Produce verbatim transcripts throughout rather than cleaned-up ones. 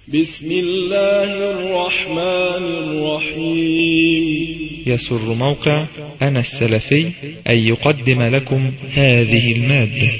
بسم الله الرحمن الرحيم. يسر موقع أنا السلفي أن يقدم لكم هذه المادة.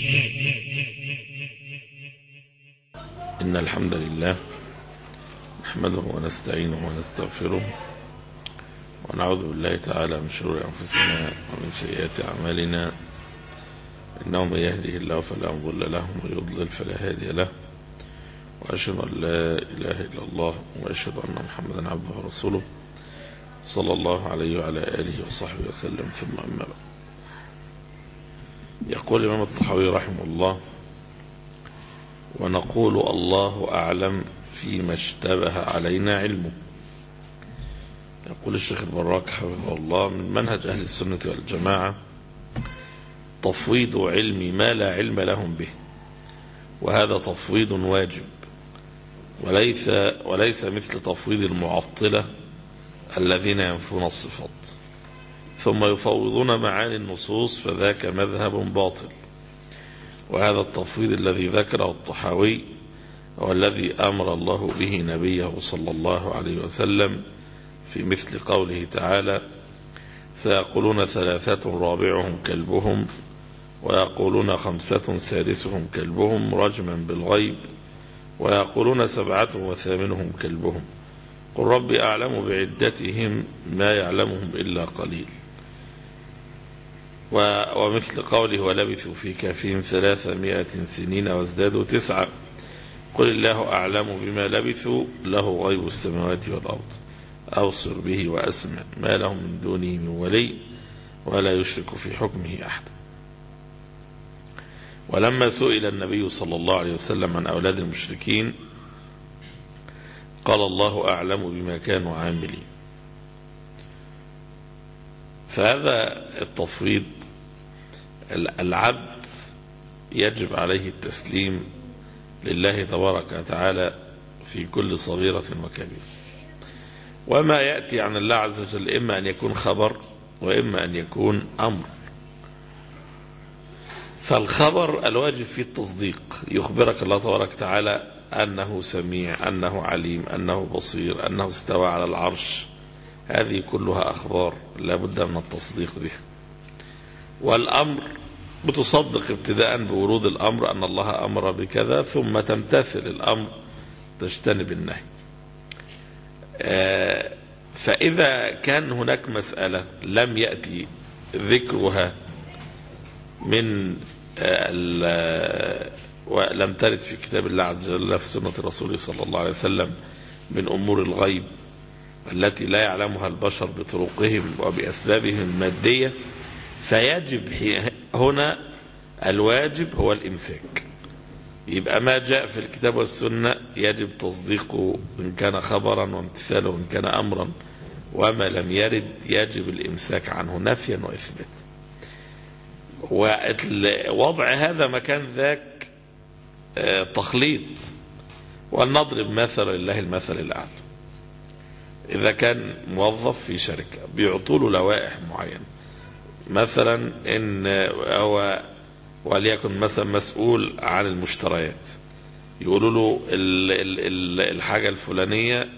إن الحمد لله نحمده ونستعينه ونستغفره ونعوذ بالله تعالى من شرور أنفسنا ومن سيئات أعمالنا، إنه من يهده الله فلا مضل له ومن يضلل فلا هادي له، وأشهد أن لا إله إلا الله وأشهد أن محمدا عبده ورسوله صلى الله عليه وعلى آله وصحبه وسلم. ثم أما بعد، يقول الإمام الطحاوي رحمه الله: ونقول الله أعلم فيما اشتبه علينا علمه. يقول الشيخ البراك حفظه الله: من منهج أهل السنة والجماعة تفويض علم ما لا علم لهم به، وهذا تفويض واجب، وليس, وليس مثل تفويض المعطلة الذين ينفون الصفات ثم يفوضون معاني النصوص، فذاك مذهب باطل. وهذا التفويض الذي ذكره الطحاوي هو الذي أمر الله به نبيه صلى الله عليه وسلم في مثل قوله تعالى: سيقولون ثلاثة رابعهم كلبهم ويقولون خمسة سادسهم كلبهم رجما بالغيب ويقولون سبعة وثامنهم كلبهم قل ربي أعلم بعدتهم ما يعلمهم إلا قليل. ومثل قوله: ولبثوا في كهفهم ثلاثمائة سنين وازدادوا تسعة قل الله أعلم بما لبثوا له غيب السماوات والأرض أبصر به وأسمع ما لهم من دونه من ولي ولا يشرك في حكمه أحد. ولما سئل النبي صلى الله عليه وسلم عن أولاد المشركين قال: الله أعلم بما كانوا عاملين. فهذا التفويض العبد يجب عليه التسليم لله تبارك وتعالى في كل صغيرة وكبيرة، وما يأتي عن الله عز وجل إما أن يكون خبر وإما أن يكون أمر. فالخبر الواجب فيه التصديق، يخبرك الله تبارك وتعالى أنه سميع، أنه عليم، أنه بصير، أنه استوى على العرش، هذه كلها أخبار لا بد من التصديق بها. والأمر بتصدق ابتداء بورود الأمر أن الله أمر بكذا، ثم تمتثل الأمر تجتنب النهي. فإذا كان هناك مسألة لم يأتي ذكرها من ولم ترد في كتاب الله عز وجل في سنة الرسول صلى الله عليه وسلم من أمور الغيب التي لا يعلمها البشر بطرقهم وبأسبابهم المادية، فيجب هنا الواجب هو الإمساك. يبقى ما جاء في الكتاب والسنة يجب تصديقه إن كان خبرا وامتثاله إن كان أمرا، وما لم يرد يجب الإمساك عنه نفيا وإثبات. ووضع هذا مكان ذاك تخليط. ولنضرب مثل لله المثل الأعلى. إذا كان موظف في شركة بيعطوا له لوائح معينة، مثلا إن هو وليكن مثلا مسؤول عن المشتريات، يقولوا له الحاجة الفلانية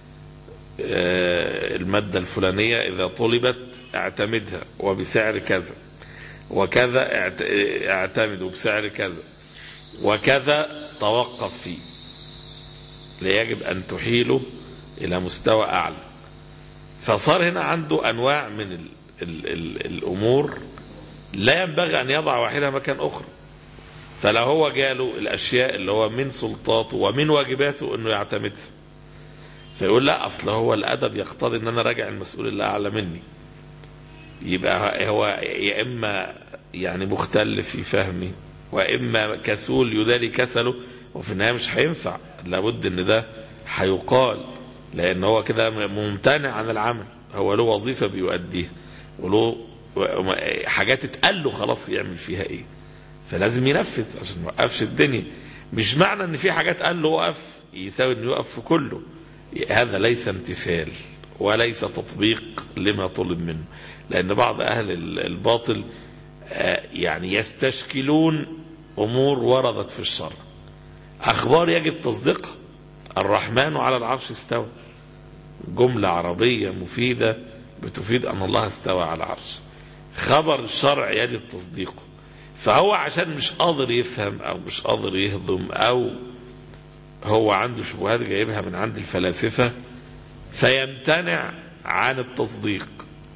المادة الفلانية إذا طلبت اعتمدها وبسعر كذا، وكذا اعتمد بسعر كذا، وكذا توقف فيه، ليجب أن تحيله إلى مستوى أعلى. فصار هنا عنده أنواع من ال ال ال الأمور لا ينبغي أن يضع واحدة مكان أخرى. فلو هو جاله الأشياء اللي هو من سلطاته ومن واجباته أنه يعتمدها، فيقول لا، أصل هو الأدب يقتضي أن أنا راجع المسؤول اللي أعلى مني. يبقى هو يا إما يعني مختل في فهمي، وإما كسول يداري كسله، وفي النهاية مش هينفع، لابد أن ده هيقال، لأن هو كده ممتنع عن العمل، هو له وظيفة بيؤديها وله حاجات اتقال له خلاص يعمل فيها إيه، فلازم ينفذ عشان ما يوقفش الدنيا. مش معنى أن في حاجات قال له وقف يساوي أنه يوقف في كله، هذا ليس امتثال وليس تطبيق لما طلب منه. لأن بعض أهل الباطل يعني يستشكلون أمور وردت في الشرع، أخبار يجب تصديقها، الرحمن على العرش استوى، جملة عربية مفيدة بتفيد أن الله استوى على العرش. خبر الشرع يجب تصديقه. فهو عشان مش قادر يفهم أو مش قادر يهضم أو هو عنده شبهات جايبها من عند الفلاسفة فيمتنع عن التصديق.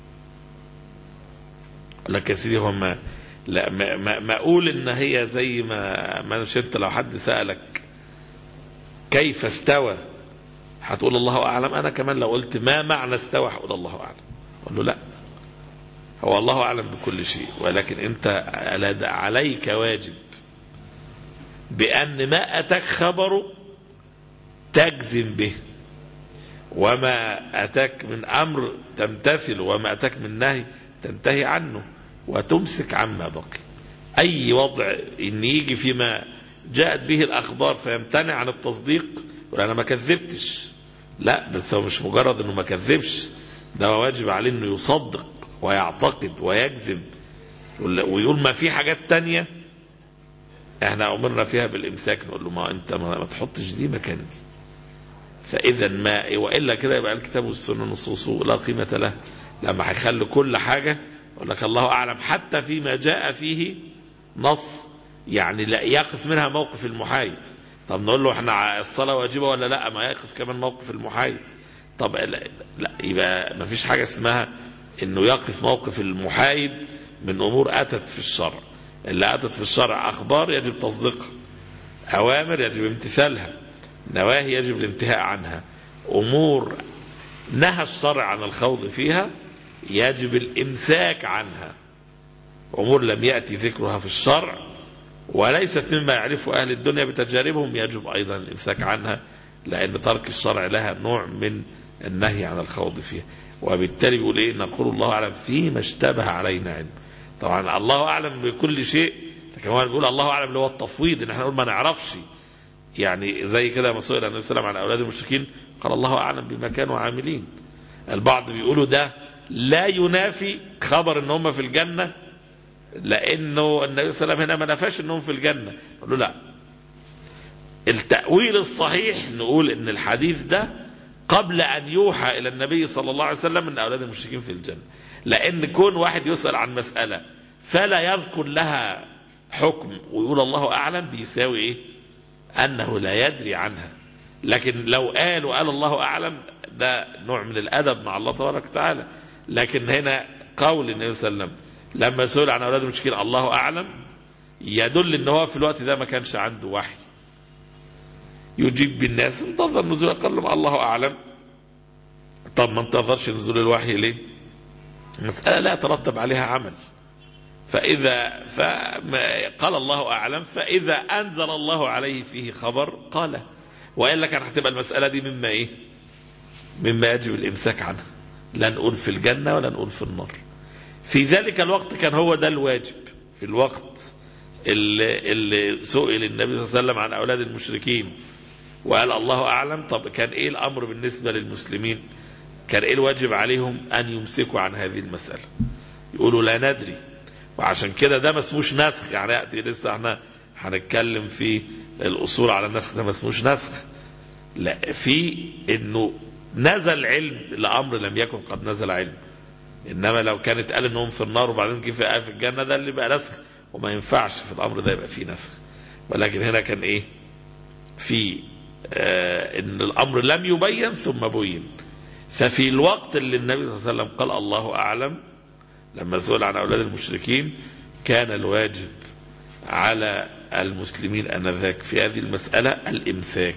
لك يا سيدي هو ما لا ما, ما, ما أقول إن هي زي ما ما انت لو حد سألك كيف استوى هتقول الله أعلم. أنا كمان لو قلت ما معنى استوى هقول الله أعلم. أقول له لا، هو الله أعلم بكل شيء، ولكن أنت عليك واجب بأن ما أتاك خبره تجزم به، وما أتاك من أمر تمتثل، وما أتاك من نهي تنتهي عنه وتمسك عما بقي. أي وضع إن يجي فيما جاءت به الأخبار فيمتنع عن التصديق يقول أنا ما كذبتش، لا، بس هو مش مجرد أنه ما كذبش، ده واجب عليه أنه يصدق ويعتقد ويجزم ويقول ما في حاجات تانية احنا أمرنا فيها بالإمساك، نقول له ما أنت ما تحطش دي مكان دي. فإذا ما وإلا كده يبقى الكتاب والسنة نصوصه لا قيمة له، لما هيخلي كل حاجة يقول لك الله أعلم حتى فيما جاء فيه نص يعني لا يقف منها موقف المحايد. طب نقول له احنا الصلاة واجبة ولا لا؟ ما يقف كمان موقف المحايد. طب لا, لا يبقى ما فيش حاجة اسمها انه يقف موقف المحايد من امور اتت في الشرع. اللي اتت في الشرع اخبار يجب تصديقها، اوامر يجب امتثالها، نواهي يجب الانتهاء عنها، امور نهى الشرع عن الخوض فيها يجب الامساك عنها، امور لم يأتي ذكرها في الشرع وليست مما يعرفه أهل الدنيا بتجاربهم يجب أيضا الإمساك عنها، لأن ترك الشرع لها نوع من النهي عن الخوض فيها. وبالتالي يقول إيه؟ نقول الله أعلم فيما اشتبه علينا علم. طبعا الله أعلم بكل شيء، كمان نقول الله أعلم اللي هو التفويض، إن احنا نقول ما نعرفش. يعني زي كده ما سئل النبي صلى الله عليه وسلم عن أولاد المشركين قال الله أعلم بما كانوا عاملين. البعض بيقولوا ده لا ينافي خبر إن هم في الجنة، لأنه النبي صلى الله عليه وسلم هنا ما نفاش أنهم في الجنة. نقول له لا، التأويل الصحيح نقول أن الحديث ده قبل أن يوحى إلى النبي صلى الله عليه وسلم أن أولاد المشركين في الجنة، لأن كون واحد يسأل عن مسألة فلا يذكر لها حكم ويقول الله أعلم بيساوي إيه؟ أنه لا يدري عنها. لكن لو قال وقال الله أعلم ده نوع من الأدب مع الله تبارك وتعالى. لكن هنا قول النبي صلى الله عليه وسلم لما سئل عن أولاد المشركين الله أعلم يدل ان هو في الوقت ده ما كانش عنده وحي يجيب بالناس، انتظر نزول، قال لهم الله أعلم. طب ما انتظرش نزول الوحي ليه؟ مسألة لا يترتب عليها عمل. فإذا قال الله أعلم فإذا أنزل الله عليه فيه خبر قال، وإلا كان هتبقى المسألة دي مما إيه؟ مما يجب الإمساك عنها، لا نقول في الجنة ولا نقول في النار. في ذلك الوقت كان هو ده الواجب. في الوقت اللي, اللي سئل النبي صلى الله عليه وسلم عن أولاد المشركين وقال الله أعلم، طب كان إيه الأمر بالنسبة للمسلمين؟ كان إيه الواجب عليهم؟ أن يمسكوا عن هذه المسألة، يقولوا لا ندري. وعشان كده ده ما اسموش نسخ، يعني يأتي لسه احنا هنتكلم في الأصول على النسخ، ده ما اسموش نسخ، لا، في إنه نزل علم لأمر لم يكن قد نزل علم. إنما لو كانت قال إنهم في النار وبعدين كيف قال في الجنة، ده اللي بقى نسخ، وما ينفعش في الأمر ده يبقى فيه نسخ. ولكن هنا كان إيه؟ في آه إن الأمر لم يبين ثم بين. ففي الوقت اللي النبي صلى الله عليه وسلم قال الله أعلم لما سئل عن أولاد المشركين كان الواجب على المسلمين أنذاك في هذه المسألة الإمساك.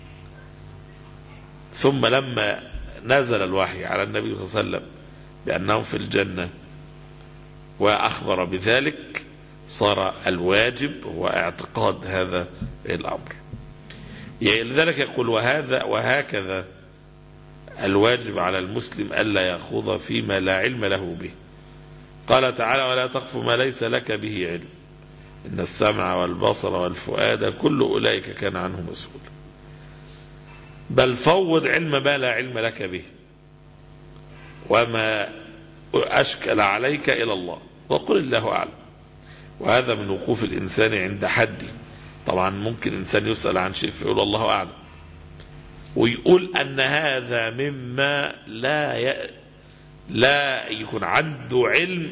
ثم لما نزل الوحي على النبي صلى الله عليه وسلم بأنهم في الجنة وأخبر بذلك صار الواجب هو اعتقاد هذا الأمر. يعني لذلك يقول وهذا وهكذا الواجب على المسلم ألا يخوض فيما لا علم له به. قال تعالى ولا تقف ما ليس لك به علم إن السمع والبصر والفؤاد كل أولئك كان عنه مسؤولا. بل فوض علم ما لا علم لك به وما أشكل عليك إلى الله وقل الله أعلم. وهذا من وقوف الإنسان عند حده. طبعا ممكن إنسان يسأل عن شيء فيقول الله أعلم، ويقول أن هذا مما لا ي... لا يكون عنده علم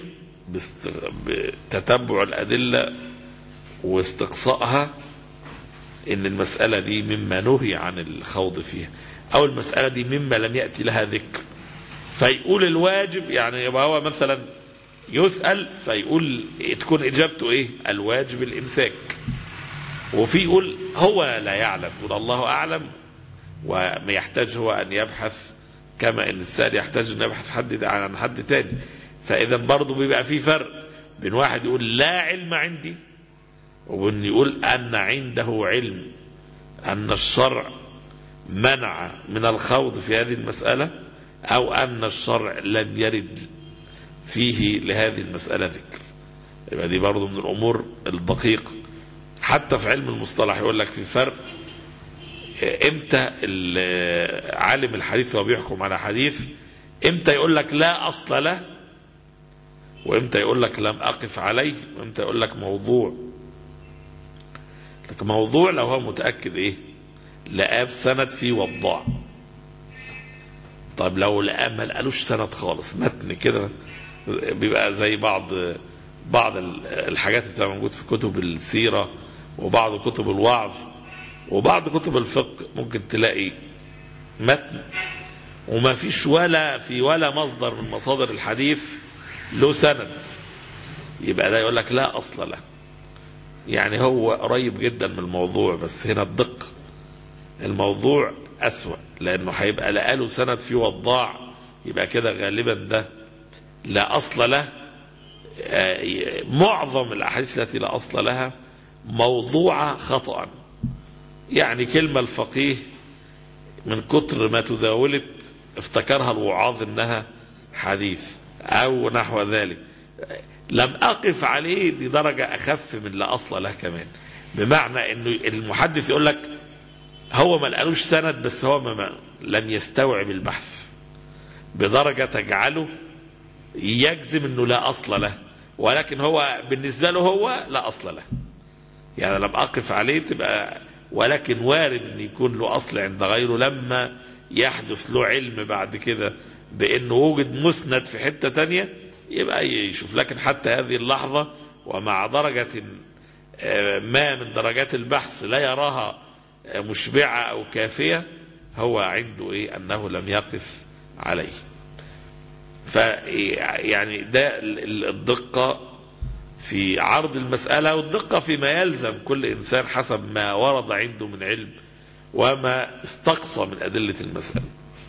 بتتبع الأدلة واستقصائها، إن المسألة دي مما نهي عن الخوض فيها، أو المسألة دي مما لم يأتي لها ذكر، فيقول الواجب. يعني يبقى هو مثلا يسأل فيقول تكون إجابته إيه؟ الواجب الإمساك. وفي يقول هو لا يعلم، يقول الله أعلم، وما يحتاج هو أن يبحث كما إن السائل يحتاج أن يبحث حد عن حد تاني. فإذا برضه بيبقى في فرق بين واحد يقول لا علم عندي، وبين يقول أن عنده علم أن الشرع منع من الخوض في هذه المسألة، أو أن الشرع لم يرد فيه لهذه المسألة ذكر. يبقى دي برضه من الأمور الدقيقة. حتى في علم المصطلح يقول لك في فرق امتى عالم الحديث وهو بيحكم على حديث، امتى يقول لك لا أصل له، وامتى يقول لك لم أقف عليه، وامتى يقول لك موضوع. لك موضوع لو هو متأكد ايه لقاه سند فيه وضاع. طب لو لقاه ما لقالوش سند خالص، متن كده، بيبقى زي بعض بعض الحاجات اللي موجود في كتب السيرة وبعض كتب الوعظ وبعض كتب الفقه، ممكن تلاقي متن وما فيش ولا في ولا مصدر من مصادر الحديث له سند، يبقى ده يقول لك لا أصل له. يعني هو قريب جدا من الموضوع، بس هنا الدقة الموضوع أسوأ، لأنه هيبقى لقاله سند فيه وضاع، يبقى كده غالبا ده لا أصل له. معظم الأحاديث التي لا أصل لها موضوعة خطأ. يعني كلمة الفقيه من كتر ما تداولت افتكرها الوعاظ انها حديث او نحو ذلك. لم اقف عليه، دي درجة اخف من لا اصل له كمان، بمعنى انه المحدث يقول لك هو ما لقالوش سند، بس هو ما لم يستوعب البحث بدرجة تجعله يجزم انه لا اصل له، ولكن هو بالنسبة له هو لا اصل له. يعني لم اقف عليه تبقى، ولكن وارد ان يكون له اصل عند غيره لما يحدث له علم بعد كده بانه وجد مسند في حتة تانية يبقى يشوف. لكن حتى هذه اللحظة ومع درجة ما من درجات البحث لا يراها مشبعة او كافية، هو عنده ايه؟ انه لم يقف عليه. فيعني ده الدقة في عرض المسألة، والدقة فيما يلزم كل إنسان حسب ما ورد عنده من علم وما استقصى من أدلة المسألة.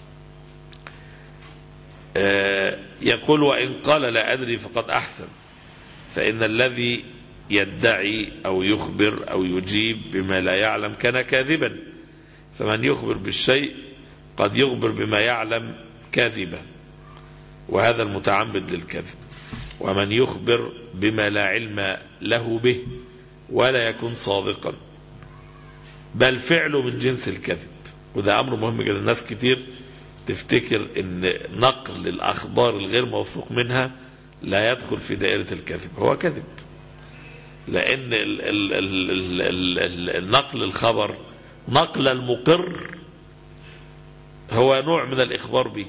يقول وإن قال لا أدري فقد أحسن، فإن الذي يدعي أو يخبر أو يجيب بما لا يعلم كان كاذبا، فمن يخبر بالشيء قد يخبر بما يعلم كاذبا، وهذا المتعمد للكذب. ومن يخبر بما لا علم له به ولا يكون صادقا، بل فعله من جنس الكذب. وده أمر مهم جدا. الناس كتير تفتكر ان نقل الأخبار الغير موثوق منها لا يدخل في دائرة الكذب. هو كذب، لأن ال ال ال ال ال ال نقل الخبر نقل المقر هو نوع من الإخبار به.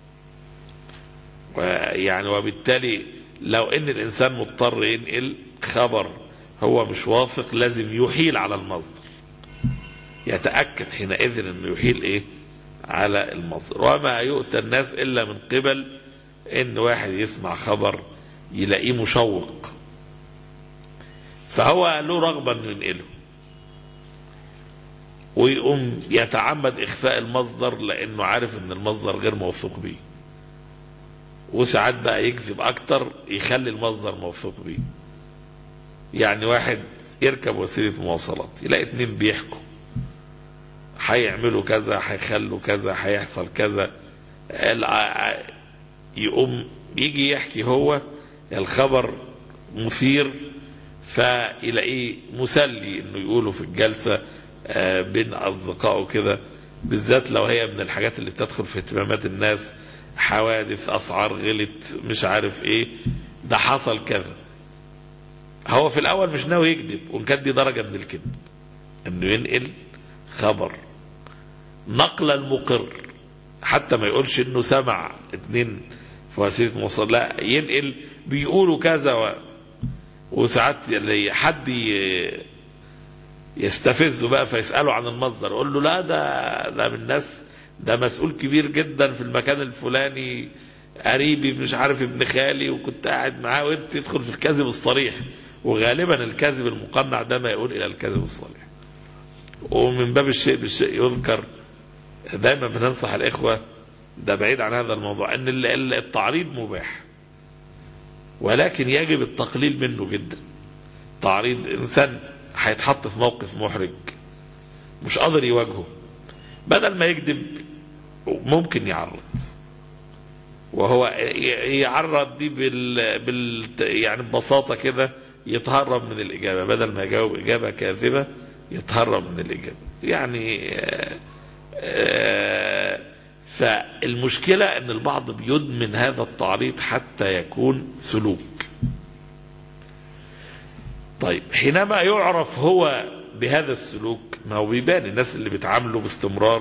يعني وبالتالي لو ان الانسان مضطر ينقل خبر هو مش واثق، لازم يحيل على المصدر، يتأكد حينئذ انه يحيل ايه على المصدر. وما يؤتى الناس الا من قبل ان واحد يسمع خبر يلاقيه مشوق فهو له رغبة انه ينقله، ويقوم يتعمد اخفاء المصدر لانه عارف ان المصدر غير موثوق به، وساعات بقى يكذب اكتر يخلي المصدر موثوق به. يعني واحد يركب وسيلة مواصلات يلاقي اتنين بيحكوا هيعملوا كذا، هيخلوا كذا، هيحصل كذا، يقوم يجي يحكي هو الخبر مثير فيلاقيه مسلي انه يقوله في الجلسة بين اصدقائه كده، بالذات لو هي من الحاجات اللي تدخل في اهتمامات الناس، حوادث، اسعار غلت، مش عارف ايه، ده حصل كذا. هو في الاول مش ناوي يكذب، وان كانت دي درجة من الكذب انه ينقل خبر نقل المقر، حتى ما يقولش انه سمع اتنين في وسيله مواصلات، لا ينقل بيقولوا كذا و... وساعات حد يستفزه بقى فيسأله عن المصدر، يقول له لا ده ده من الناس، ده مسؤول كبير جدا في المكان الفلاني، قريبي مش عارف ابن خالي وكنت قاعد معاه، وانت تدخل في الكذب الصريح. وغالبا الكذب المقنع ده ما يقول الى الكذب الصريح. ومن باب الشيء بالشيء يذكر، دايما بننصح الاخوه، ده بعيد عن هذا الموضوع، ان التعريض مباح ولكن يجب التقليل منه جدا. تعريض انسان هيتحط في موقف محرج مش قادر يواجهه، بدل ما يكذب ممكن يعرض، وهو يعرض دي بال, بال... يعني ببساطه كده يتهرب من الاجابه، بدل ما يجاوب اجابه كاذبه يتهرب من الاجابه يعني. آآ آآ فالمشكله ان البعض بيدمن هذا التعريض حتى يكون سلوك. طيب حينما يعرف هو بهذا السلوك، ما هو بيبان الناس اللي بيتعاملوا باستمرار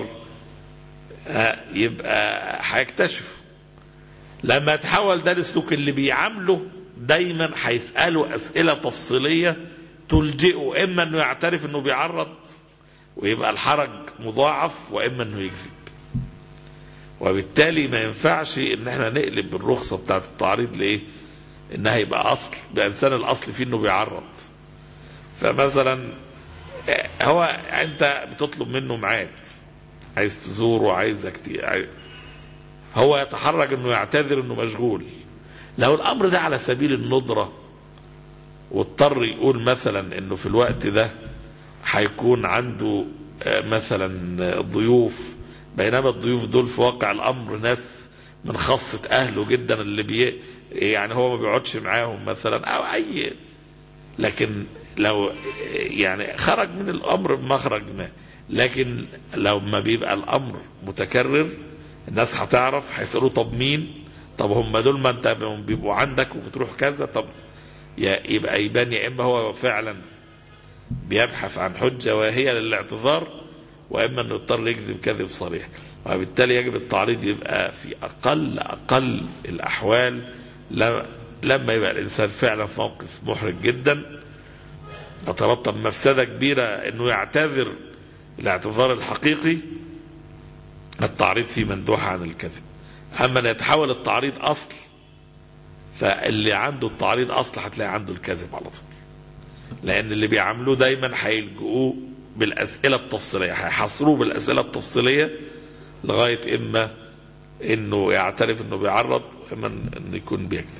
يبقى هيكتشف. لما يتحول ده لسلوك، اللي بيعامله دايما هيسأله أسئلة تفصيلية تلجئه إما أنه يعترف أنه بيعرض ويبقى الحرج مضاعف، وإما أنه يكذب. وبالتالي ما ينفعش ان احنا نقلب بالرخصة بتاعت التعريض لإيه؟ انها يبقى اصل، بانسان الاصل فيه انه بيعرض. فمثلا هو انت بتطلب منه ميعاد، عايز تزوره، عايزك عايز... هو يتحرج انه يعتذر انه مشغول. لو الامر ده على سبيل الندرة واضطر يقول مثلا انه في الوقت ده هيكون عنده مثلا ضيوف، بينما الضيوف دول في واقع الامر ناس من خاصة اهله جدا، اللي بي يعني هو ما بيقعدش معاهم مثلا او اي، لكن لو يعني خرج من الامر بمخرج ما. لكن لو ما بيبقى الامر متكرر الناس هتعرف، هيسألوا طب مين، طب هم دول ما انت بيبقوا عندك وبتروح كذا، طب يبقى يبان يا اما هو فعلا بيبحث عن حجة وهي للاعتذار، واما انه يضطر يكذب كذب صريح. وبالتالي يجب التعريض يبقى في اقل اقل الاحوال لما يبقى الانسان فعلا في موقف محرج جدا يترتب مفسدة كبيرة انه يعتذر الاعتذار الحقيقي، التعريض فيه مندوح عن الكذب. اما ان يتحول التعريض اصل، فاللي عنده التعريض اصل هتلاقي عنده الكذب على طول، لان اللي بيعملوه دايما هيلجؤوه بالاسئله التفصيليه، هيحصروه بالاسئله التفصيليه لغايه اما انه يعترف انه بيعرض، واما انه يكون بيكذب.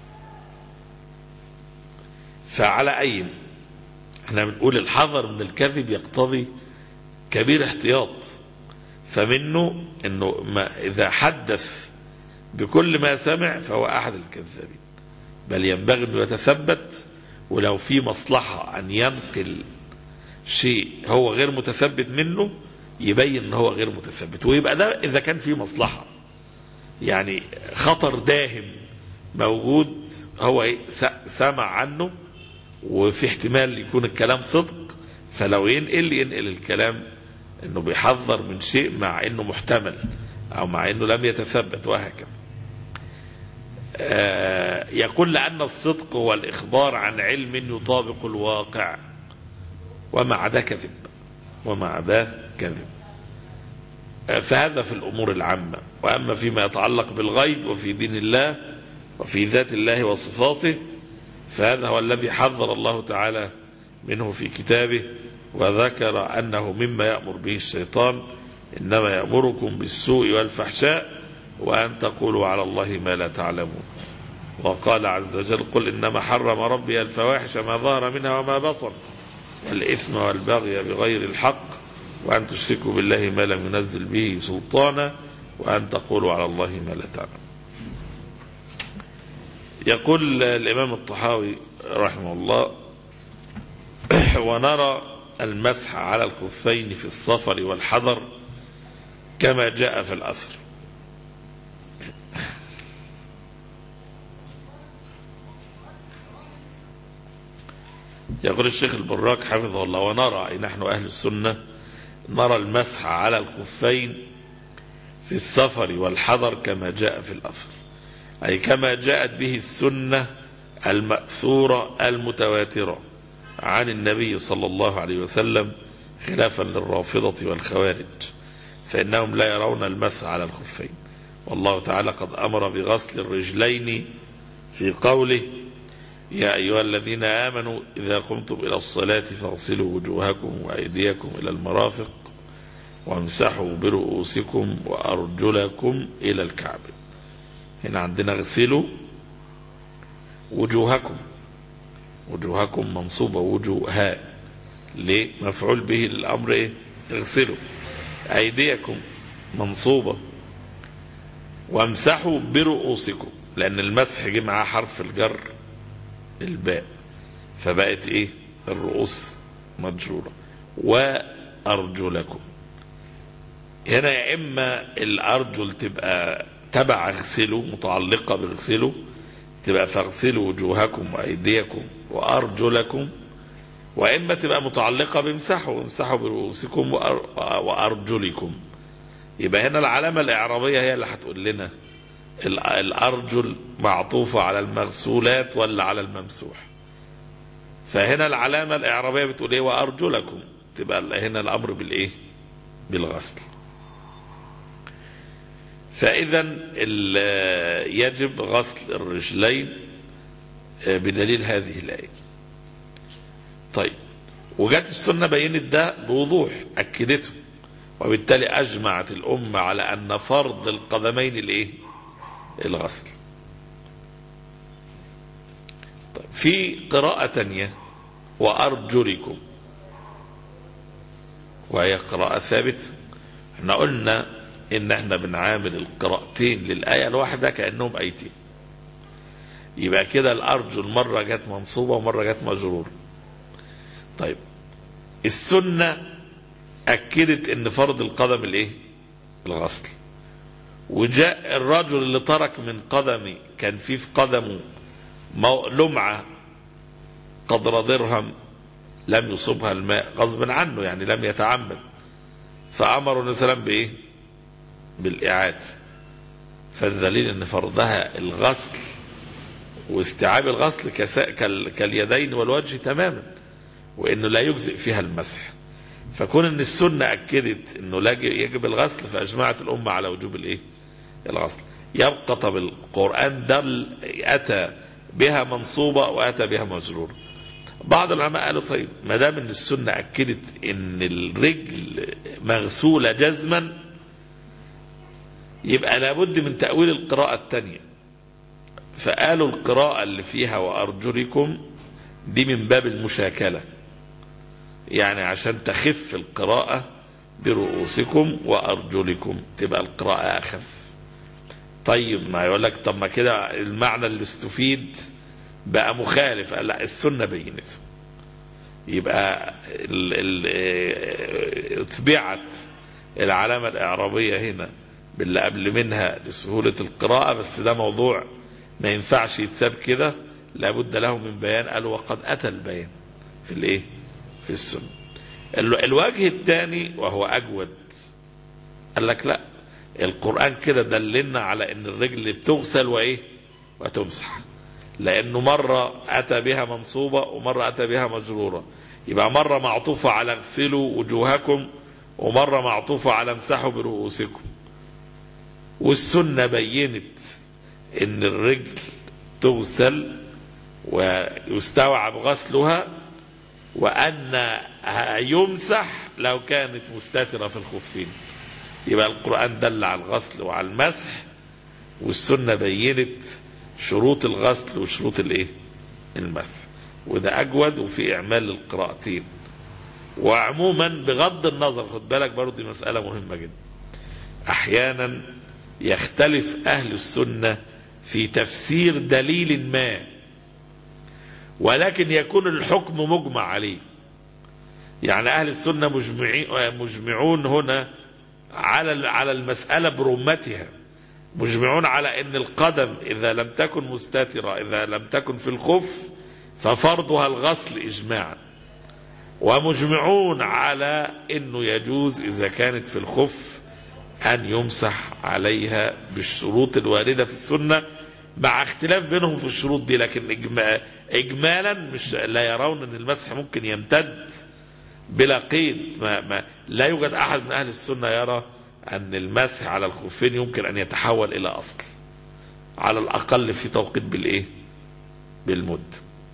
فعلى اي احنا بنقول الحذر من الكذب يقتضي كبير احتياط. فمنه انه ما اذا حدث بكل ما سمع فهو احد الكذابين، بل ينبغي انه يتثبت، ولو في مصلحة ان ينقل شيء هو غير متثبت منه يبين ان هو غير متثبت، ويبقى ده اذا كان في مصلحة، يعني خطر داهم موجود هو سمع عنه وفي احتمال يكون الكلام صدق، فلو ينقل ينقل الكلام انه بيحذر من شيء مع انه محتمل او مع انه لم يتثبت، وهكذا. آه يقول لأن الصدق هو الإخبار عن علم يطابق الواقع، ومع ذا كذب ومع ذا كذب. آه فهذا في الأمور العامة. وأما فيما يتعلق بالغيب وفي دين الله وفي ذات الله وصفاته فهذا هو الذي حذر الله تعالى منه في كتابه، وذكر أنه مما يأمر به الشيطان، إنما يأمركم بالسوء والفحشاء وأن تقولوا على الله ما لا تعلمون. وقال عز وجل قل إنما حرم ربي الفواحش ما ظهر منها وما بطن والإثم والبغي بغير الحق وأن تشركوا بالله ما لم ينزل به سلطانا وأن تقولوا على الله ما لا تعلمون. يقول الإمام الطحاوي رحمه الله ونرى المسح على الخفين في السفر والحضر كما جاء في الأثر. يقول الشيخ البراك حفظه الله ونرى أي نحن أهل السنة نرى المسح على الخفين في السفر والحضر كما جاء في الأثر، أي كما جاءت به السنة المأثورة المتواترة عن النبي صلى الله عليه وسلم، خلافا للرافضة والخوارج فإنهم لا يرون المسح على الخفين. والله تعالى قد أمر بغسل الرجلين في قوله: يا أيها الذين آمنوا إذا قمتم إلى الصلاة فاغسلوا وجوهكم وأيديكم إلى المرافق وامسحوا برؤوسكم وأرجلكم إلى الكعب. هنا عندنا اغسلوا وجوهكم، وجوهكم منصوبة وجوها، ليه؟ مفعول به للأمر إيه؟ اغسلوا. أيديكم منصوبة. وامسحوا برؤوسكم، لأن المسح جه معاه حرف الجر الباء، فبقت إيه؟ الرؤوس مجرورة. وأرجلكم، هنا يا إما الأرجل تبقى تبع اغسلوا متعلقة باغسلوا، تبقى فاغسلوا وجوهكم وأيديكم وأرجلكم، وإما تبقى متعلقة بامسحوا وامسحوا برؤوسكم وأرجلكم. يبقى هنا العلامة الإعرابية هي اللي هتقول لنا الأرجل معطوفة على المغسولات ولا على الممسوح. فهنا العلامة الإعرابية بتقول إيه؟ وأرجلكم، تبقى هنا الأمر بالإيه؟ بالغسل. فإذا يجب غسل الرجلين بدليل هذه الآية. طيب، وجات السنة بينت ده بوضوح، أكدته، وبالتالي أجمعت الأمة على أن فرض القدمين الإيه؟ الغسل. طيب، في قراءة تانية وأرجلكم، وهي قراءة ثابتة. احنا قلنا إن احنا بنعامل القراءتين للآية الواحدة كأنهم آيتين، يبقى كده الأرجل مرة جت منصوبة ومرة جت مجرورة. طيب، السنة أكدت إن فرض القدم الإيه؟ الغسل. وجاء الرجل اللي ترك من قدمي، كان فيه في قدمه لمعة قدر درهم لم يصبها الماء غصبا عنه، يعني لم يتعمد، فأمر النبي صلى الله عليه وسلم بإيه؟ بالإعادة. فالدليل أن فرضها الغسل، واستيعاب الغسل كاليدين والوجه تماما، وإنه لا يجزئ فيها المسح. فكون أن السنة أكدت أنه لا يجب الغسل، فأجمعت الأمة على وجوب الإيه؟ الغسل. يبقى طب القرآن دل أتى بها منصوبة وأتى بها مجرورة. بعض العلماء قالوا طيب، ما دام أن السنة أكدت أن الرجل مغسولة جزما، يبقى لابد من تأويل القراءة الثانية. فقالوا القراءة اللي فيها وأرجلكم دي من باب المشاكلة، يعني عشان تخف القراءة برؤوسكم وأرجلكم تبقى القراءة أخف. طيب، ما يقول لك طب ما كده المعنى اللي استفيد بقى مخالف. قال لا، السنة بينته. يبقى اتبعت العلامة الإعرابية هنا باللي قبل منها لسهولة القراءة، بس ده موضوع ما ينفعش يتساب كده، لابد له من بيان. قالوا وقد أتى البيان في الايه؟ في السنة. الوجه الثاني وهو أجود، قال لك لا، القرآن كده دللنا على ان الرجل بتغسل وايه؟ وتمسح، لانه مرة أتى بها منصوبة ومرة أتى بها مجرورة. يبقى مرة معطوفة على اغسلوا وجوهكم، ومرة معطوفة على امسحوا برؤوسكم. والسنة بينت ان الرجل تغسل ويستوعب غسلها، وأن يمسح لو كانت مستترة في الخفين. يبقى القرآن دل على الغسل وعلى المسح، والسنة بينت شروط الغسل وشروط الايه؟ المسح. وده أجود، وفي إعمال للقراءتين. وعموما بغض النظر، خد بالك برضه دي مسألة مهمة جدا، أحيانا يختلف أهل السنة في تفسير دليل ما، ولكن يكون الحكم مجمع عليه. يعني أهل السنة مجمعون هنا على على المسألة برمتها، مجمعون على أن القدم إذا لم تكن مستترة، إذا لم تكن في الخف، ففرضها الغسل إجماعا. ومجمعون على أنه يجوز إذا كانت في الخف أن يمسح عليها بالشروط الواردة في السنة، مع اختلاف بينهم في الشروط دي، لكن إجمالا مش لا يرون أن المسح ممكن يمتد بلا قيد. ما ما لا يوجد أحد من أهل السنة يرى أن المسح على الخفين يمكن أن يتحول إلى أصل، على الأقل في توقيت بالإيه؟ بالمد.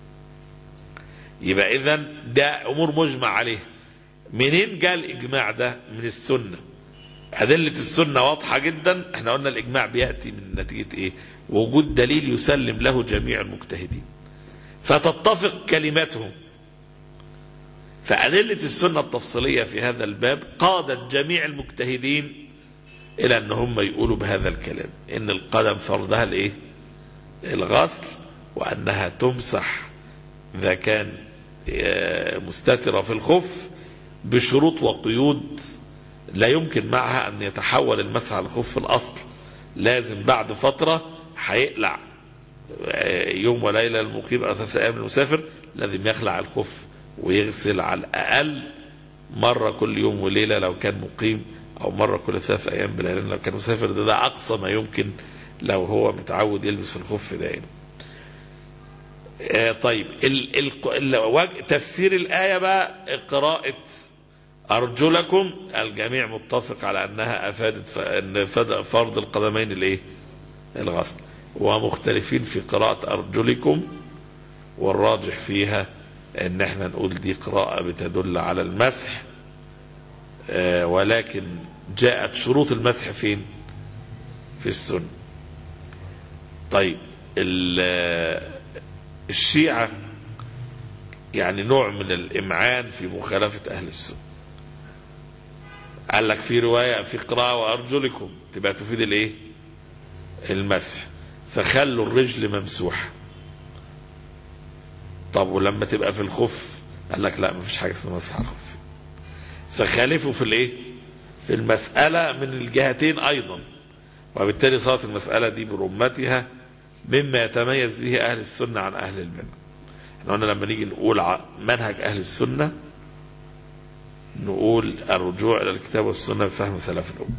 يبقى إذن ده أمور مجمع عليه. منين جاء الإجماع ده؟ من السنة. أدلة السنة واضحة جدا. احنا قلنا الإجماع بيأتي من نتيجة إيه؟ وجود دليل يسلم له جميع المجتهدين فتتفق كلماتهم. فأدلة السنة التفصيلية في هذا الباب قادت جميع المجتهدين إلى أن هم يقولوا بهذا الكلام، إن القدم فرضها الإيه؟ الغسل، وأنها تمسح إذا كان مستترة في الخف بشروط وقيود لا يمكن معها أن يتحول المسح على الخف الأصل. لازم بعد فترة هيقلع يوم وليلة المقيم أو ثلاثة أيام المسافر، لازم يخلع الخف ويغسل على الأقل مرة كل يوم وليلة لو كان مقيم، أو مرة كل ثلاث أيام بليالين لو كان مسافر. ده, ده أقصى ما يمكن لو هو متعود يلبس الخف دائما. آه طيب ال ال تفسير الآية بقى قراءة أرجلكم، الجميع متفق على أنها أفادت أن فرض القدمين الإيه؟ الغسل، ومختلفين في قراءة أرجلكم، والراجح فيها ان احنا نقول دي قراءة بتدل على المسح. آه ولكن جاءت شروط المسح فين؟ في السنة. طيب الشيعة يعني نوع من الإمعان في مخالفة أهل السنة. قال لك في رواية في قراءة وأرجلكم تبقى تفيد الايه؟ المسح، فخلوا الرجل ممسوحة. طب ولما تبقى في الخف قال لك لا، مفيش حاجة اسمها مسح على الخف. فخالفوا في الايه؟ في المسألة من الجهتين ايضا، وبالتالي صارت المسألة دي برمتها مما يتميز به اهل السنة عن اهل البدع. احنا قلنا لما نيجي نقول منهج اهل السنة نقول الرجوع الى الكتاب والسنة بفهم سلف الأمة.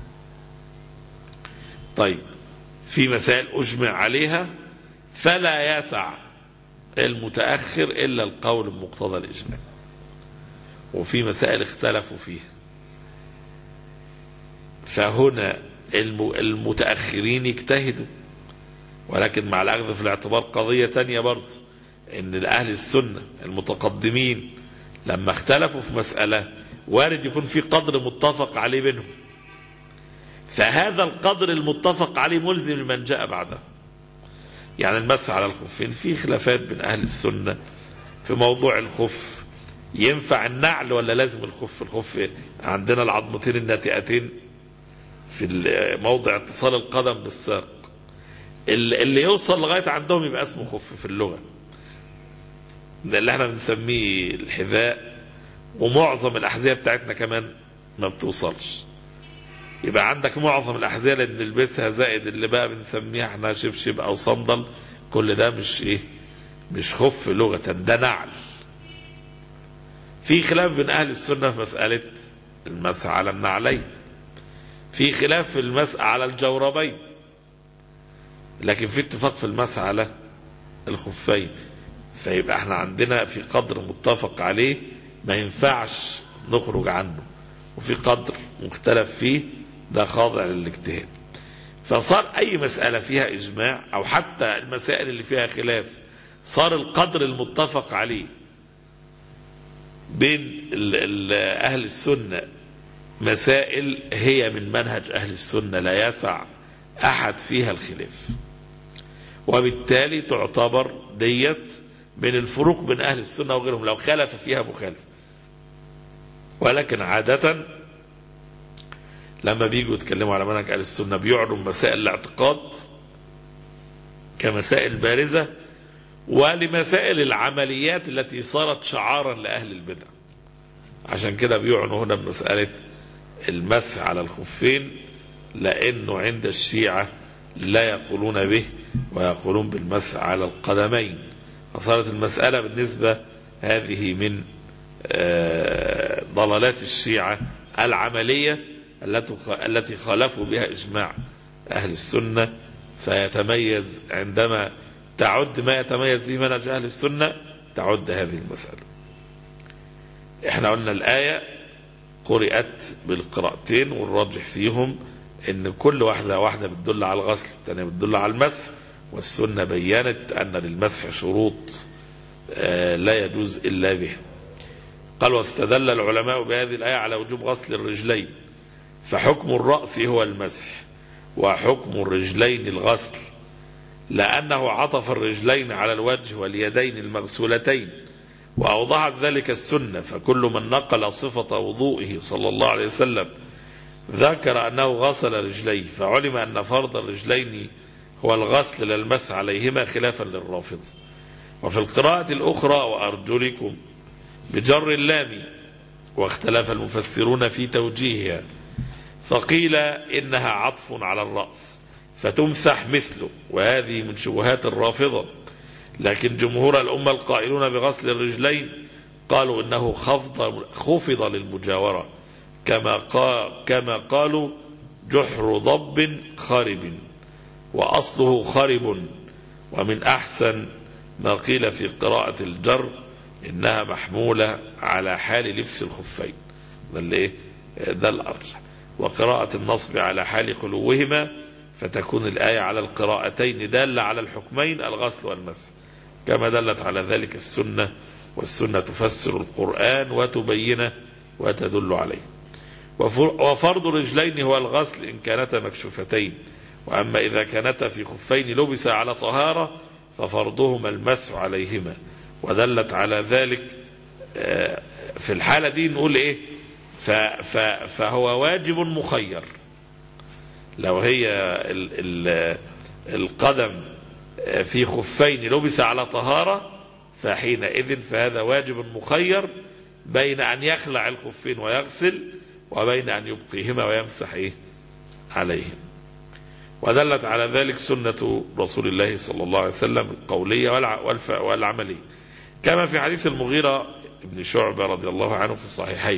طيب في مسائل اجمع عليها فلا يسع المتأخر إلا القول بمقتضى الإجماع، وفي مسائل اختلفوا فيها، فهنا المتأخرين يجتهدوا، ولكن مع الأخذ في الاعتبار قضية تانية برضه، إن الأهل السنة المتقدمين لما اختلفوا في مسألة وارد يكون في قدر متفق عليه بينهم، فهذا القدر المتفق عليه ملزم لمن جاء بعده. يعني المسح على الخفين في خلافات بين أهل السنة في موضوع الخف، ينفع النعل ولا لازم الخف؟ الخف عندنا العظمتين الناتئتين في موضع اتصال القدم بالساق، اللي يوصل لغاية عندهم يبقى اسمه خف في اللغة، ده اللي احنا بنسميه الحذاء، ومعظم الأحذية بتاعتنا كمان ما بتوصلش. يبقى عندك معظم الأحذية اللي بنلبسها زائد اللي بقى بنسميها احنا شبشب أو صندل، كل ده مش ايه؟ مش خف لغة، ده نعل. في خلاف بين أهل السنة في مسألة المسح على النعلين، في خلاف في المسح على الجوربين، لكن في اتفاق في المسح على الخفين. فيبقى احنا عندنا في قدر متفق عليه ما ينفعش نخرج عنه، وفي قدر مختلف فيه ده خاضع للاجتهاد. فصار أي مسألة فيها إجماع أو حتى المسائل اللي فيها خلاف صار القدر المتفق عليه بين أهل السنة مسائل هي من منهج أهل السنة لا يسع أحد فيها الخلاف، وبالتالي تعتبر ديت من الفروق بين أهل السنة وغيرهم لو خالف فيها مخالف. ولكن عادة لما بيجوا يتكلموا على منهج أهل السنة بيعرضوا مسائل الاعتقاد كمسائل بارزة، ولمسائل العمليات التي صارت شعارا لأهل البدع. عشان كده بيعنوا هنا بمسألة المسح على الخفين، لأنه عند الشيعة لا يقولون به ويقولون بالمسح على القدمين، فصارت المسألة بالنسبة هذه من ضلالات الشيعة العملية التي خالفوا بها إجماع أهل السنة، فيتميز عندما تعد ما يتميز به منهج أهل السنة تعد هذه المسألة. احنا قلنا الآية قرأت بالقراءتين، والراجح فيهم ان كل واحدة واحدة بتدل على الغسل، الثانية بتدل على المسح، والسنة بيّنت أن للمسح شروط لا يجوز إلا بها. قال واستدل العلماء بهذه الآية على وجوب غسل الرجلين، فحكم الرأس هو المسح وحكم الرجلين الغسل، لأنه عطف الرجلين على الوجه واليدين المغسولتين، وأوضحت ذلك السنة، فكل من نقل صفة وضوئه صلى الله عليه وسلم ذكر أنه غسل رجليه، فعلم أن فرض الرجلين هو الغسل للمسح عليهما خلافا للرافض. وفي القراءة الأخرى وأرجلكم بجر اللام، واختلف المفسرون في توجيهها، فقيل إنها عطف على الرأس فتمسح مثله، وهذه من شبهات الرافضة، لكن جمهور الأمة القائلون بغسل الرجلين قالوا إنه خفض, خفض للمجاورة، كما, قال كما قالوا جحر ضب خرب وأصله خرب. ومن أحسن ما قيل في قراءة الجر إنها محمولة على حال لبس الخفين، ده الأرجح، وقراءة النصب على حال خلوهما، فتكون الآية على القراءتين دالة على الحكمين الغسل والمسح، كما دلت على ذلك السنة، والسنة تفسر القرآن وتبينه وتدل عليه. وفرض الرجلين هو الغسل إن كانتا مكشوفتين، وأما إذا كانتا في خفين لبس على طهارة ففرضهما المسح عليهما، ودلت على ذلك في الحالة دي نقول إيه؟ فهو واجب مخير، لو هي القدم في خفين لبس على طهارة فحينئذ فهذا واجب مخير بين أن يخلع الخفين ويغسل وبين أن يبقيهما ويمسح إيه عليهم. ودلت على ذلك سنة رسول الله صلى الله عليه وسلم القولية والعملية، كما في حديث المغيرة ابن شعبة رضي الله عنه في الصحيحين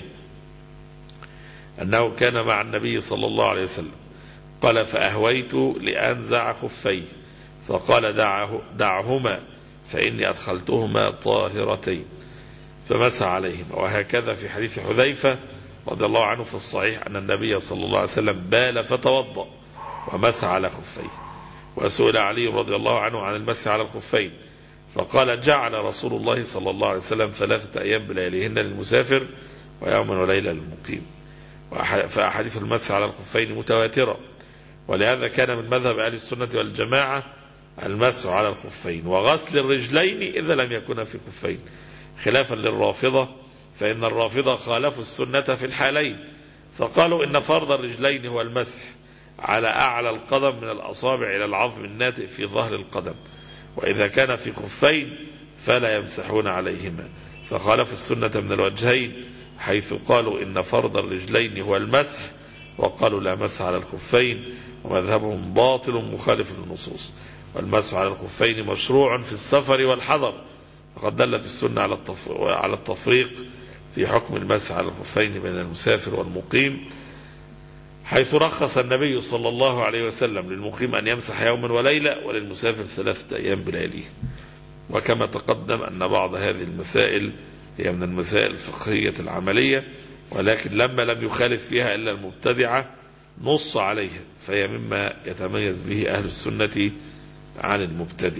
أنه كان مع النبي صلى الله عليه وسلم قال فأهويت لأنزع خفيه فقال دعه دعهما فإني أدخلتهما طاهرتين فمسح عليهما. وهكذا في حديث حذيفة رضي الله عنه في الصحيح أن النبي صلى الله عليه وسلم بال فتوضأ ومسح على خفيه. وسئل علي رضي الله عنه عن المسح على الخفين فقال جعل رسول الله صلى الله عليه وسلم ثلاثة أيام بلياليهن للمسافر ويوما وليلة للمقيم. فأحاديث المسح على الخفين متواترة، ولهذا كان من مذهب أهل السنة والجماعة المسح على الخفين وغسل الرجلين إذا لم يكن في خفين، خلافا للرافضة، فإن الرافضة خالفوا السنة في الحالين، فقالوا إن فرض الرجلين هو المسح على أعلى القدم من الأصابع إلى العظم الناتئ في ظهر القدم، وإذا كان في خفين فلا يمسحون عليهما، فخالفوا السنة من الوجهين، حيث قالوا إن فرض الرجلين هو المسح وقالوا لا مسح على الخفين، ومذهبهم باطل مخالف للنصوص. والمسح على الخفين مشروع في السفر والحضر، وقد دلت السنة على التفريق في حكم المسح على الخفين بين المسافر والمقيم، حيث رخص النبي صلى الله عليه وسلم للمقيم أن يمسح يوما وليلة وللمسافر ثلاثة أيام بلياليه. وكما تقدم أن بعض هذه المسائل هي من المسائل الفقهية العملية، ولكن لما لم يخالف فيها إلا المبتدعة نص عليها، فهي مما يتميز به أهل السنة عن المبتدع.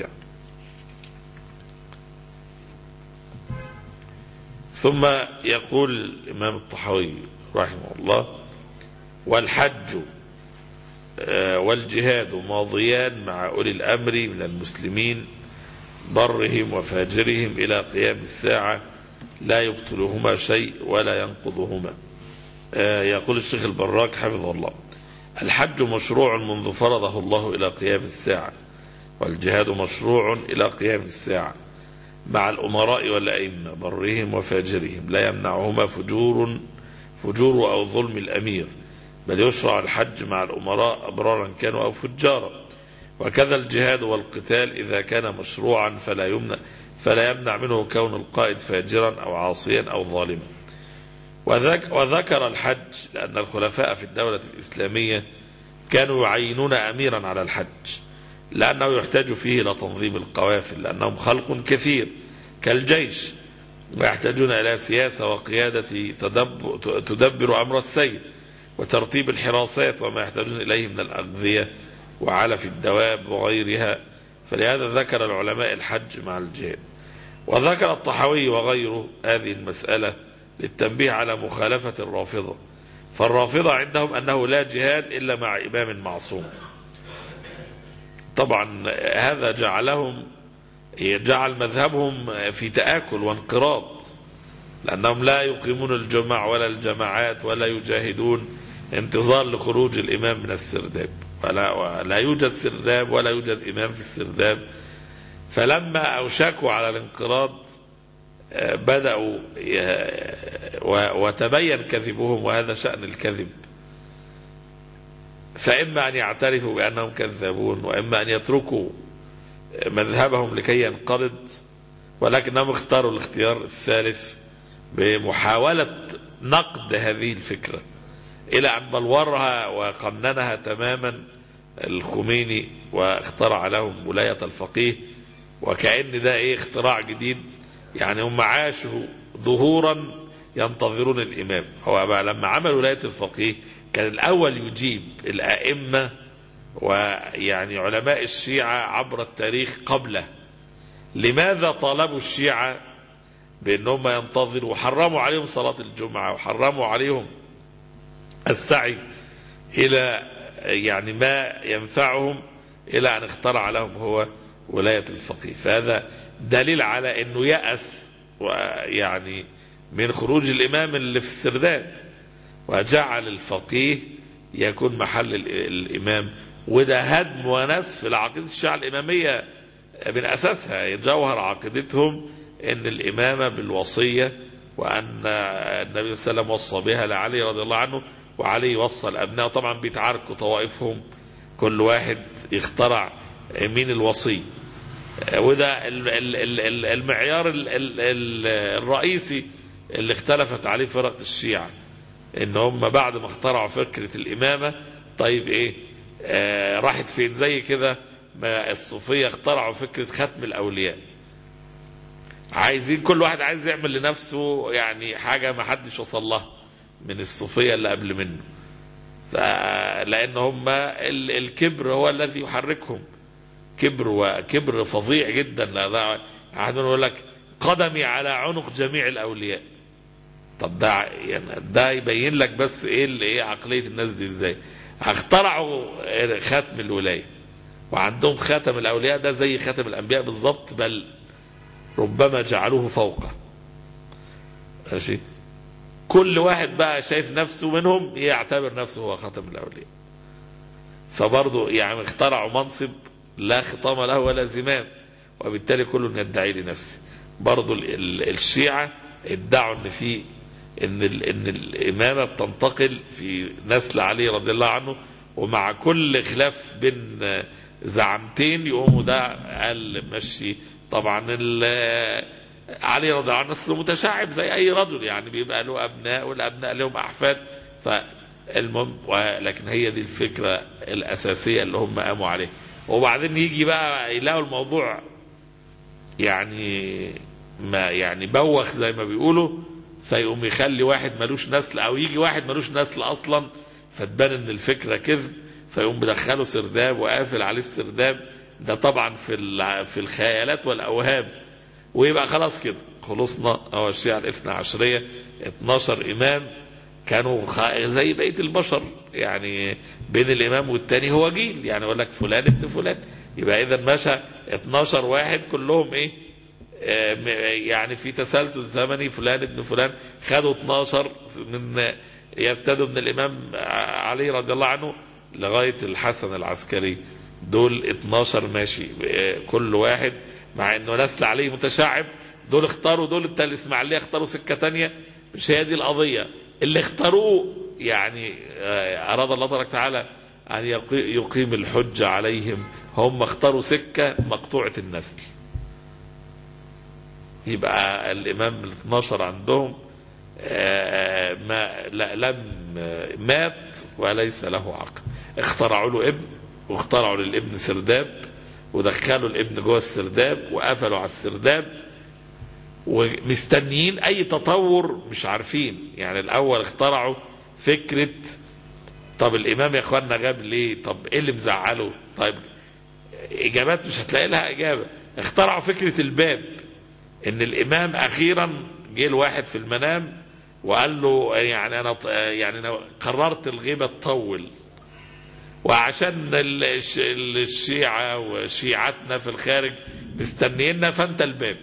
ثم يقول الإمام الطحاوي رحمه الله والحج والجهاد ماضيان مع أولي الأمر من المسلمين برهم وفاجرهم إلى قيام الساعة لا يبطلهما شيء ولا ينقضهما. يقول الشيخ البراك حفظه الله الحج مشروع منذ فرضه الله إلى قيام الساعة، والجهاد مشروع إلى قيام الساعة مع الأمراء والأئمة برهم وفاجرهم، لا يمنعهما فجور فجور أو ظلم الأمير، بل يشرع الحج مع الأمراء أبرارا كانوا أو فجارا. وكذا الجهاد والقتال إذا كان مشروعا فلا يمنع, فلا يمنع منه كون القائد فاجرا أو عاصيا أو ظالما. وذكر الحج لأن الخلفاء في الدولة الإسلامية كانوا يعينون أميرا على الحج لأنه يحتاج فيه إلى تنظيم القوافل، لأنهم خلق كثير كالجيش ويحتاجون إلى سياسة وقيادة تدبر أمر السير وترتيب الحراسات وما يحتاجون إليه من الأغذية وعلف الدواب وغيرها. فلهذا ذكر العلماء الحج مع الجهاد. وذكر الطحاوي وغيره هذه المسألة للتنبيه على مخالفة الرافضة، فالرافضة عندهم أنه لا جهاد إلا مع إمام معصوم. طبعا هذا جعلهم جعل مذهبهم في تآكل وانقراض، لأنهم لا يقيمون الجمع ولا الجماعات ولا يجاهدون انتظار لخروج الإمام من السرداب، ولا, ولا يوجد سرداب ولا يوجد إمام في السرداب. فلما أوشكوا على الانقراض بدأوا وتبين كذبهم، وهذا شأن الكذب، فإما أن يعترفوا بأنهم كذابون وإما أن يتركوا مذهبهم لكي ينقرض، ولكنهم اختاروا الاختيار الثالث بمحاولة نقد هذه الفكرة إلى أن بلورها وقننها تماما الخميني واخترع لهم ولاية الفقيه، وكأن ده ايه اختراع جديد. يعني هم عاشوا ظهورا ينتظرون الإمام. هو لما عمل ولاية الفقيه كان الأول يجيب الأئمة ويعني علماء الشيعة عبر التاريخ قبله لماذا طالبوا الشيعة بأنهم ينتظروا، وحرموا عليهم صلاة الجمعة وحرموا عليهم السعي إلى يعني ما ينفعهم، إلى أن اخترع لهم هو ولاية الفقيه. فهذا دليل على أنه يأس ويعني من خروج الإمام اللي في السرداب، وجعل الفقيه يكون محل الإمام. وده هدم ونسف العقيدة الشيعة الإمامية من أساسها. جوهر عقيدتهم أن الإمامة بالوصية، وأن النبي صلى الله عليه وسلم وصى بها لعلي رضي الله عنه، وعلي وصى الأبناء. طبعا بيتعاركوا طوائفهم، كل واحد يخترع مين الوصي. وده المعيار الرئيسي اللي اختلفت عليه فرق الشيعة، ان هم بعد ما اخترعوا فكرة الإمامة طيب ايه آه راحت فين؟ زي كده ما الصوفية اخترعوا فكرة ختم الأولياء. عايزين كل واحد عايز يعمل لنفسه يعني حاجة ما حدش وصل لها من الصوفية اللي قبل منه، لأن هم الكبر هو الذي يحركهم، كبر وكبر فظيع جدا. لا يقول لك قدمي على عنق جميع الأولياء. طب ده يعني ده يبين لك بس ايه اللي ايه عقلية الناس دي ازاي. اخترعوا ختم الولاية، وعندهم خاتم الأولياء ده زي خاتم الأنبياء بالضبط، بل ربما جعلوه فوقه. ماشي، كل واحد بقى شايف نفسه منهم يعتبر نفسه هو خاتم الأولياء. فبرضه يعني اخترعوا منصب لا خطام له ولا زمام، وبالتالي كل يدعي لنفسه. برضه الشيعة ادعوا ان في ان ان الامامه بتنتقل في نسل علي رضي الله عنه، ومع كل خلاف بين زعمتين يقوموا ده قال مشي. طبعا علي رضي الله عنه نسله متشعب زي اي رجل، يعني بيبقى له ابناء والابناء لهم احفاد. فالمهم، لكن هي دي الفكره الاساسيه اللي هم قاموا عليها. وبعدين يجي بقى يلاقوا الموضوع يعني ما يعني بوخ زي ما بيقولوا، فيقوم يخلي واحد ملوش نسل، او يجي واحد ملوش نسل اصلا فتبان ان الفكره كذب، فيقوم بدخله سرداب وقافل عليه السرداب. ده طبعا في في الخيالات والاوهام، ويبقى خلاص كده خلصنا. هو الشيعة الاثنى عشرية اتناشر امام كانوا زي بقيه البشر، يعني بين الامام والتاني هو جيل، يعني يقول لك فلان ابن فلان، يبقى اذا مشى اتناشر واحد كلهم ايه يعني في تسلسل زمني، فلان ابن فلان خدوا اتناشر من يبتدوا من الامام علي رضي الله عنه لغايه الحسن العسكري. دول اتناشر ماشي، كل واحد مع انه نسل عليه متشعب. دول اختاروا، دول الاسماعيليه اختاروا سكه تانية، مش هي دي القضيه اللي اختاروه. يعني اراد الله تبارك وتعالى أن يقيم الحجة عليهم. هم اختاروا سكة مقطوعة النسل، يبقى الإمام الاثناشر عندهم ما لم مات وليس له عقل. اخترعوا له ابن، واخترعوا للابن سرداب، ودخلوا الابن جوه السرداب وقفلوا على السرداب، ومستنيين اي تطور مش عارفين. يعني الاول اخترعوا فكرة طب الامام يا اخوانا غاب ليه؟ طب ايه اللي مزعله؟ طيب اجابات مش هتلاقي لها اجابة. اخترعوا فكرة الباب، ان الامام اخيرا جه الواحد في المنام وقال له يعني انا يعني انا قررت الغيبة تطول، وعشان الشيعة وشيعتنا في الخارج مستنينا فانت الباب.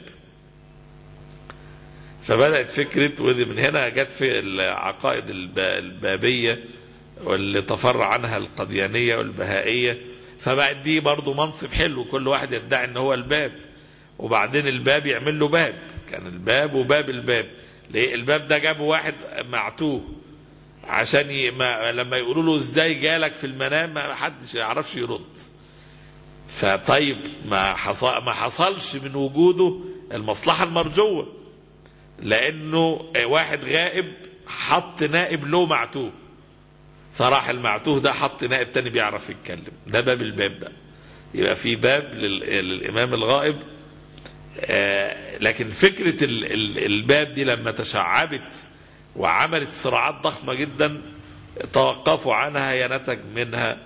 فبدأت فكرة، وذي من هنا جت في العقائد البابية واللي تفرع عنها القديانية والبهائية. فبقت دي برضو منصب حلو، كل واحد يدعي ان هو الباب، وبعدين الباب يعمل له باب. كان الباب وباب الباب. ليه الباب ده؟ جابوا واحد معتوه عشان ي... ما... لما يقولوا له ازاي جالك في المنام ما حدش يعرفش يرد. فطيب ما حصل ما حصلش من وجوده المصلحة المرجوة، لانه واحد غائب حط نائب له معتوه، فراح المعتوه ده حط نائب تاني بيعرف يتكلم. ده باب الباب ده. يبقى في باب لل... للامام الغائب. آه لكن فكرة ال... ال... الباب دي لما تشعبت وعملت صراعات ضخمة جدا توقفوا عنها، هي نتج منها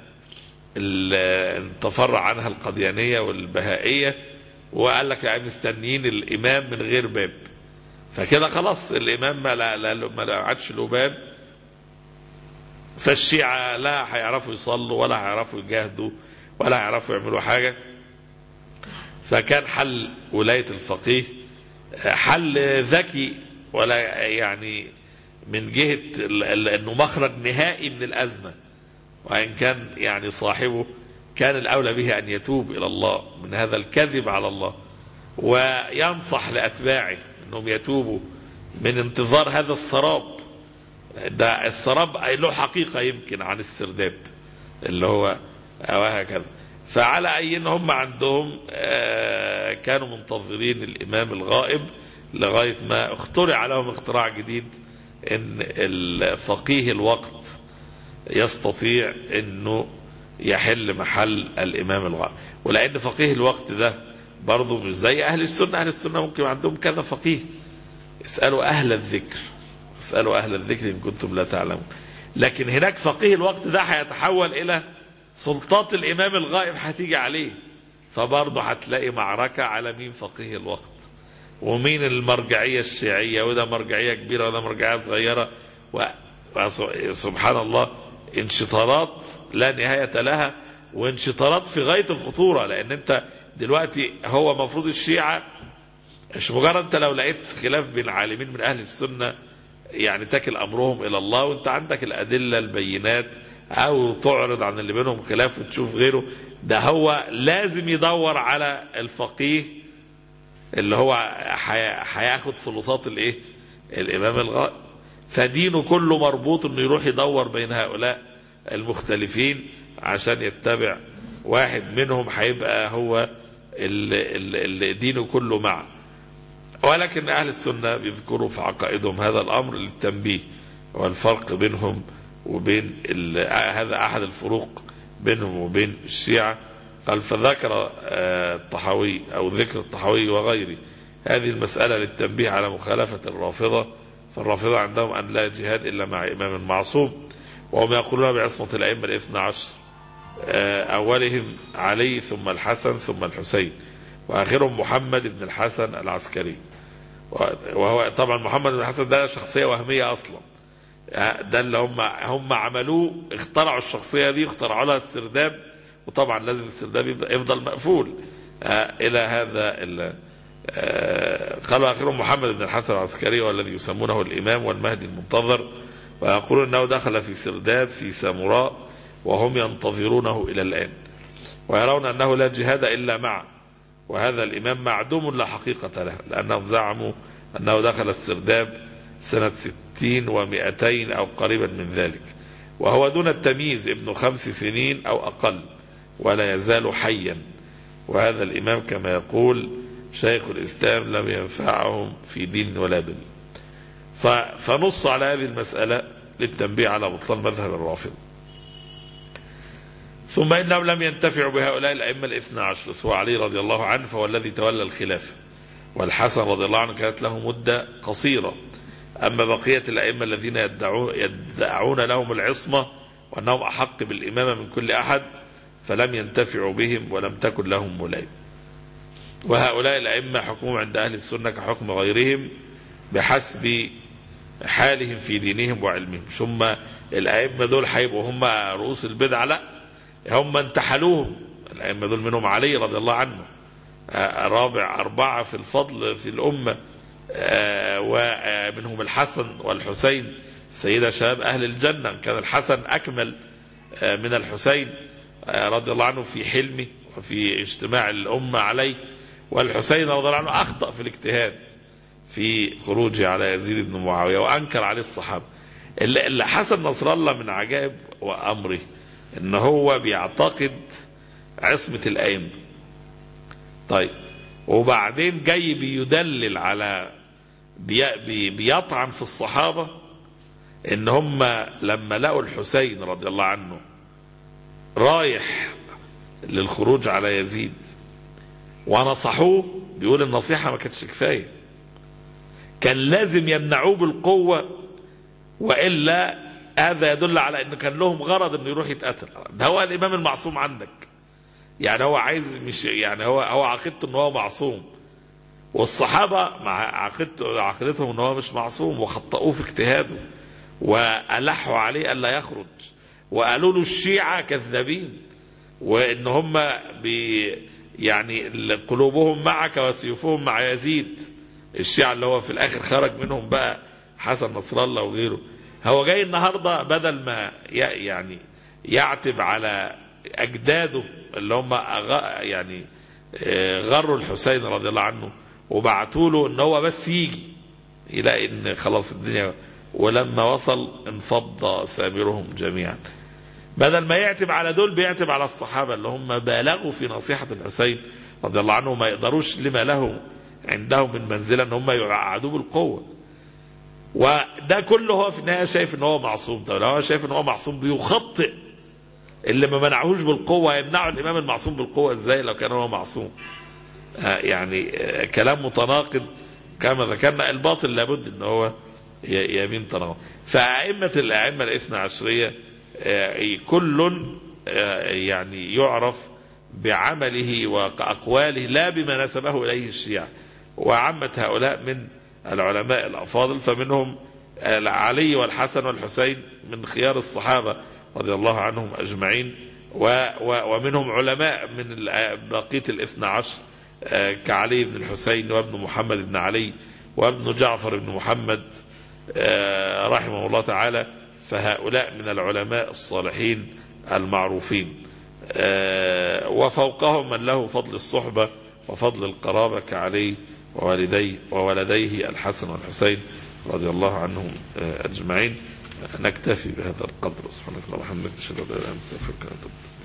تفرع عنها القديانية والبهائية، وقال لك يعني مستنيين الإمام من غير باب. فكده خلاص الإمام ما لا لا ما لا عادش له باب، فالشيعة لا هيعرفوا يصلوا ولا هيعرفوا يجاهدوا ولا هيعرفوا يعملوا حاجة. فكان حل ولاية الفقيه حل ذكي، ولا يعني من جهة انه مخرج نهائي من الازمة، وان كان يعني صاحبه كان الاولى به ان يتوب الى الله من هذا الكذب على الله، وينصح لاتباعه انهم يتوبوا من انتظار هذا السراب. ده السراب له حقيقة يمكن عن السرداب اللي هو وهكذا. فعلى اي ان هم عندهم كانوا منتظرين الامام الغائب لغاية ما اخترع لهم اختراع جديد، ان الفقيه الوقت يستطيع انه يحل محل الامام الغائب. ولان فقيه الوقت ده برضه مش زي اهل السنة. اهل السنة ممكن عندهم كذا فقيه. اسألوا اهل الذكر، اسألوا اهل الذكر ان كنتم لا تعلمون. لكن هناك فقيه الوقت ده هيتحول الى سلطات الامام الغائب هتيجي عليه، فبرضه هتلاقي معركة على مين فقيه الوقت ومين المرجعية الشيعية، وده مرجعية كبيرة وده مرجعية صغيرة. وسبحان الله انشطارات لا نهاية لها، وانشطارات في غاية الخطورة. لان انت دلوقتي هو مفروض الشيعة مش مجرد انت لو لقيت خلاف بين عالمين من اهل السنة يعني تكل امرهم الى الله وانت عندك الادلة البينات، او تعرض عن اللي بينهم خلاف وتشوف غيره. ده هو لازم يدور على الفقيه اللي هو هياخد سلطات الايه الامام الغائب. فدينه كله مربوط انه يروح يدور بين هؤلاء المختلفين عشان يتبع واحد منهم هيبقى هو اللي دينه كله معه. ولكن اهل السنة بيذكروا في عقائدهم هذا الامر للتنبيه والفرق بينهم وبين هذا احد الفروق بينهم وبين الشيعة. قال فذكر الطحاوي او ذكر الطحاوي وغيره هذه المسألة للتنبيه على مخالفة الرافضة. فالرافضة عندهم ان لا جهاد الا مع امام معصوم، وهم يقولون بعصمة الائمة الاثنى عشر، اولهم علي ثم الحسن ثم الحسين واخرهم محمد بن الحسن العسكري. وهو طبعا محمد بن الحسن ده شخصية وهمية اصلا، ده اللي هم هم عملوه، اخترعوا الشخصية دي، اخترعوا لها السرداب، وطبعا لازم السرداب يفضل مقفول الى هذا. قالوا اخرهم محمد بن الحسن العسكري والذي يسمونه الامام والمهدي المنتظر، ويقولون انه دخل في سرداب في سامراء وهم ينتظرونه الى الان، ويرون انه لا جهاد الا معه، وهذا الامام معدوم لا حقيقة له، لانهم زعموا انه دخل السرداب سنة ستين ومئتين او قريبا من ذلك، وهو دون التمييز ابن خمس سنين أو أقل ولا يزال حيا. وهذا الإمام كما يقول شيخ الإسلام لم ينفعهم في دين ولا دنيا. فنص على هذه المسألة للتنبيه على بطلان مذهب الرافضة. ثم إنهم لم ينتفعوا بهؤلاء الأئمة الاثنى عشر سوى علي رضي الله عنه فهو الذي تولى الخلافة، والحسن رضي الله عنه كانت له مدة قصيرة. أما بقية الأئمة الذين يدعون, يدعون لهم العصمة وأنهم أحق بالإمامة من كل أحد فلم ينتفعوا بهم ولم تكن لهم ملايم. وهؤلاء الأئمة حكمهم عند أهل السنة كحكم غيرهم بحسب حالهم في دينهم وعلمهم. ثم الأئمة دول حيبقوا هم رؤوس البدع؟ لا، هم انتحلوهم. الأئمة دول منهم علي رضي الله عنه رابع أربعة في الفضل في الأمة، ومنهم الحسن والحسين سيدة شباب أهل الجنة. كان الحسن أكمل من الحسين رضي الله عنه في حلمه وفي اجتماع الأمة عليه، والحسين رضي الله عنه أخطأ في الاجتهاد في خروجه على يزيد بن معاوية وأنكر عليه الصحابة. اللي حسن نصر الله من عجائب وأمره إن هو بيعتقد عصمة الأئمة. طيب وبعدين جاي بيدلل على بي بيطعن في الصحابة إن هم لما لقوا الحسين رضي الله عنه رايح للخروج على يزيد ونصحوه، بيقول النصيحة ما كانتش كفاية، كان لازم يمنعوه بالقوة، وإلا هذا يدل على أنه كان لهم غرض أنه يروح يتقتل. ده هو الإمام المعصوم عندك، يعني هو عايز مش يعني هو هو عقيدته أنه هو معصوم، والصحابة مع عقيدته عقيدتهم أنه هو مش معصوم وخطأوه في اجتهاده وألحوا عليه ألا يخرج، وقالوا له الشيعة كذابين وإن هم بي يعني قلوبهم معك وسيوفهم مع يزيد. الشيعة اللي هو في الآخر خرج منهم بقى حسن نصر الله وغيره. هو جاي النهاردة بدل ما يعني يعتب على أجداده اللي هم يعني غروا الحسين رضي الله عنه وبعتوا له ان هو بس يجي يلاقي ان خلاص الدنيا، ولما وصل انفض سامرهم جميعا. بدل ما يعتب على دول بيعتب على الصحابة اللي هم بالغوا في نصيحة الحسين رضي الله عنه، ما يقدروش لما له عندهم من منزلة ان هم يعادوه بالقوة. وده كله هو في النهاية شايف ان هو معصوم. طب لو هو شايف ان هو معصوم بيخطئ اللي ما منعهوش بالقوة، يمنعوا الامام المعصوم بالقوة ازاي لو كان هو معصوم؟ آه يعني آه كلام متناقض كما ذكرنا. الباطل لابد ان هو يمين تناقض. فأئمة الأئمة الاثنى عشرية آه كل آه يعني يعرف بعمله وأقواله لا بما نسبه إليه الشيعة. وعامة هؤلاء من العلماء الأفاضل، فمنهم علي والحسن والحسين من خيار الصحابة رضي الله عنهم أجمعين، ومنهم علماء من بقية الاثنى عشر كعلي بن الحسين وابن محمد بن علي وابن جعفر بن محمد رحمه الله تعالى. فهؤلاء من العلماء الصالحين المعروفين، وفوقهم من له فضل الصحبة وفضل القرابة كعلي ووالديه وولديه الحسن والحسين رضي الله عنهم أجمعين. نكتفي بهذا القدر. سبحانك اللهم وبحمدك، نشهد أن لا إله إلا أنت، نستغفرك ونتوب إليك.